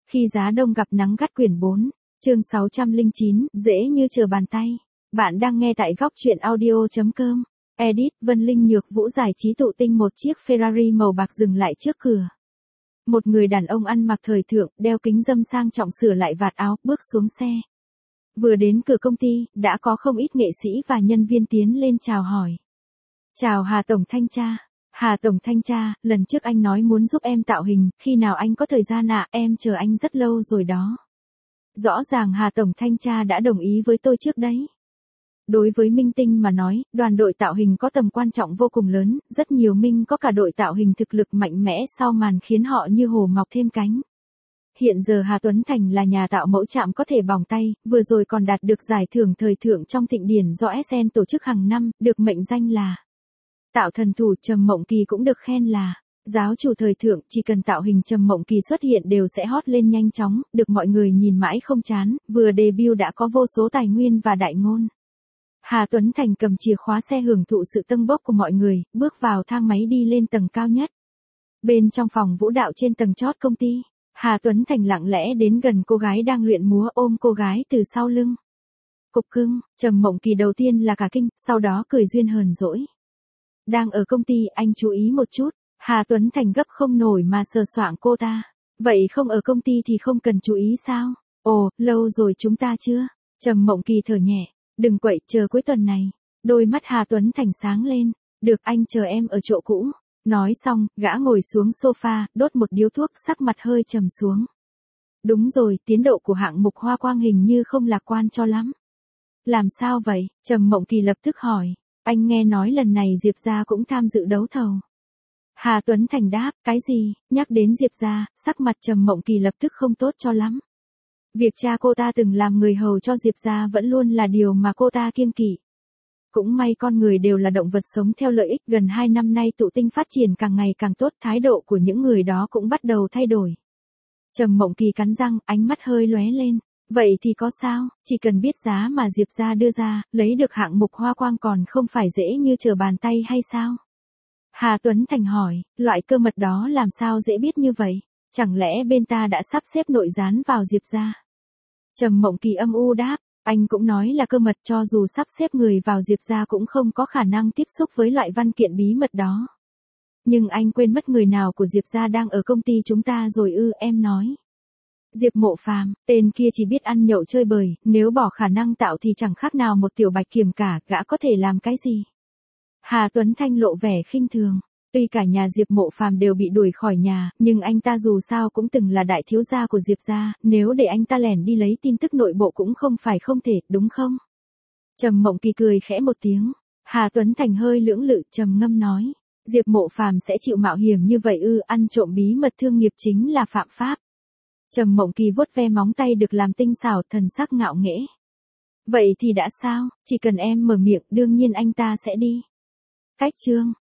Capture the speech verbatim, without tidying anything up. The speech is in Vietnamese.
Khi giá đông gặp nắng gắt quyển bốn, chương sáu trăm lẻ chín, dễ như trở bàn tay. Bạn đang nghe tại góc truyện audio chấm com. Edit, Vân Linh Nhược Vũ giải trí tụ tinh một chiếc Ferrari màu bạc dừng lại trước cửa. Một người đàn ông ăn mặc thời thượng, đeo kính râm sang trọng sửa lại vạt áo, bước xuống xe. Vừa đến cửa công ty, đã có không ít nghệ sĩ và nhân viên tiến lên chào hỏi. Chào Hà Tổng Thanh tra. Hà Tổng Thanh tra, lần trước anh nói muốn giúp em tạo hình, khi nào anh có thời gian ạ, em chờ anh rất lâu rồi đó. Rõ ràng Hà Tổng Thanh tra đã đồng ý với tôi trước đấy. Đối với minh tinh mà nói, đoàn đội tạo hình có tầm quan trọng vô cùng lớn, rất nhiều minh có cả đội tạo hình thực lực mạnh mẽ sau màn khiến họ như hổ mọc thêm cánh. Hiện giờ Hà Tuấn Thành là nhà tạo mẫu chạm có thể bỏng tay, vừa rồi còn đạt được giải thưởng thời thượng trong thịnh điển do ét en tổ chức hàng năm, được mệnh danh là tạo thần thủ. Trầm Mộng Kỳ cũng được khen là giáo chủ thời thượng, chỉ cần tạo hình Trầm Mộng Kỳ xuất hiện đều sẽ hot lên nhanh chóng, được mọi người nhìn mãi không chán, vừa debut đã có vô số tài nguyên và đại ngôn. Hà Tuấn Thành cầm chìa khóa xe hưởng thụ sự tâng bốc của mọi người, bước vào thang máy đi lên tầng cao nhất. Bên trong phòng vũ đạo trên tầng chót công ty, Hà Tuấn Thành lặng lẽ đến gần cô gái đang luyện múa, ôm cô gái từ sau lưng. Cục cưng. Trầm Mộng Kỳ đầu tiên là cả kinh, sau đó cười duyên hờn dỗi. Đang ở công ty, anh chú ý một chút. Hà Tuấn Thành gấp không nổi mà sờ soạng cô ta. Vậy không ở công ty thì không cần chú ý sao? Ồ, lâu rồi chúng ta chưa? Trầm Mộng Kỳ thở nhẹ. Đừng quậy, chờ cuối tuần này. Đôi mắt Hà Tuấn Thành sáng lên. Được, anh chờ em ở chỗ cũ. Nói xong, gã ngồi xuống sofa, đốt một điếu thuốc, sắc mặt hơi trầm xuống. Đúng rồi, tiến độ của hạng mục Hoa Quang hình như không lạc quan cho lắm. Làm sao vậy? Trầm Mộng Kỳ lập tức hỏi. Anh nghe nói lần này Diệp Gia cũng tham dự đấu thầu. Hà Tuấn Thành đáp, cái gì? Nhắc đến Diệp Gia, sắc mặt Trầm Mộng Kỳ lập tức không tốt cho lắm. Việc cha cô ta từng làm người hầu cho Diệp Gia vẫn luôn là điều mà cô ta kiêng kỵ. Cũng may con người đều là động vật sống theo lợi ích, gần hai năm nay tụ tinh phát triển càng ngày càng tốt, thái độ của những người đó cũng bắt đầu thay đổi. Trầm Mộng Kỳ cắn răng, ánh mắt hơi lóe lên. Vậy thì có sao, chỉ cần biết giá mà Diệp Gia đưa ra, lấy được hạng mục Hoa Quang còn không phải dễ như trở bàn tay hay sao? Hà Tuấn Thành hỏi, loại cơ mật đó làm sao dễ biết như vậy? Chẳng lẽ bên ta đã sắp xếp nội gián vào Diệp Gia? Trầm Mộng Kỳ âm u đáp, anh cũng nói là cơ mật, cho dù sắp xếp người vào Diệp Gia cũng không có khả năng tiếp xúc với loại văn kiện bí mật đó. Nhưng anh quên mất người nào của Diệp Gia đang ở công ty chúng ta rồi ư? Em nói. Diệp Mộ Phàm, tên kia chỉ biết ăn nhậu chơi bời, nếu bỏ khả năng tạo thì chẳng khác nào một tiểu bạch kiểm cả, gã có thể làm cái gì? Hà Tuấn Thanh lộ vẻ khinh thường. Tuy cả nhà Diệp Mộ Phàm đều bị đuổi khỏi nhà, nhưng anh ta dù sao cũng từng là đại thiếu gia của Diệp Gia, nếu để anh ta lẻn đi lấy tin tức nội bộ cũng không phải không thể, đúng không? Trầm Mộng Kỳ cười khẽ một tiếng. Hà Tuấn Thành hơi lưỡng lự, trầm ngâm nói. Diệp Mộ Phàm sẽ chịu mạo hiểm như vậy ư? Ăn trộm bí mật thương nghiệp chính là phạm pháp. Trầm Mộng Kỳ vuốt ve móng tay được làm tinh xảo, thần sắc ngạo nghễ. Vậy thì đã sao, chỉ cần em mở miệng đương nhiên anh ta sẽ đi. Cách chương.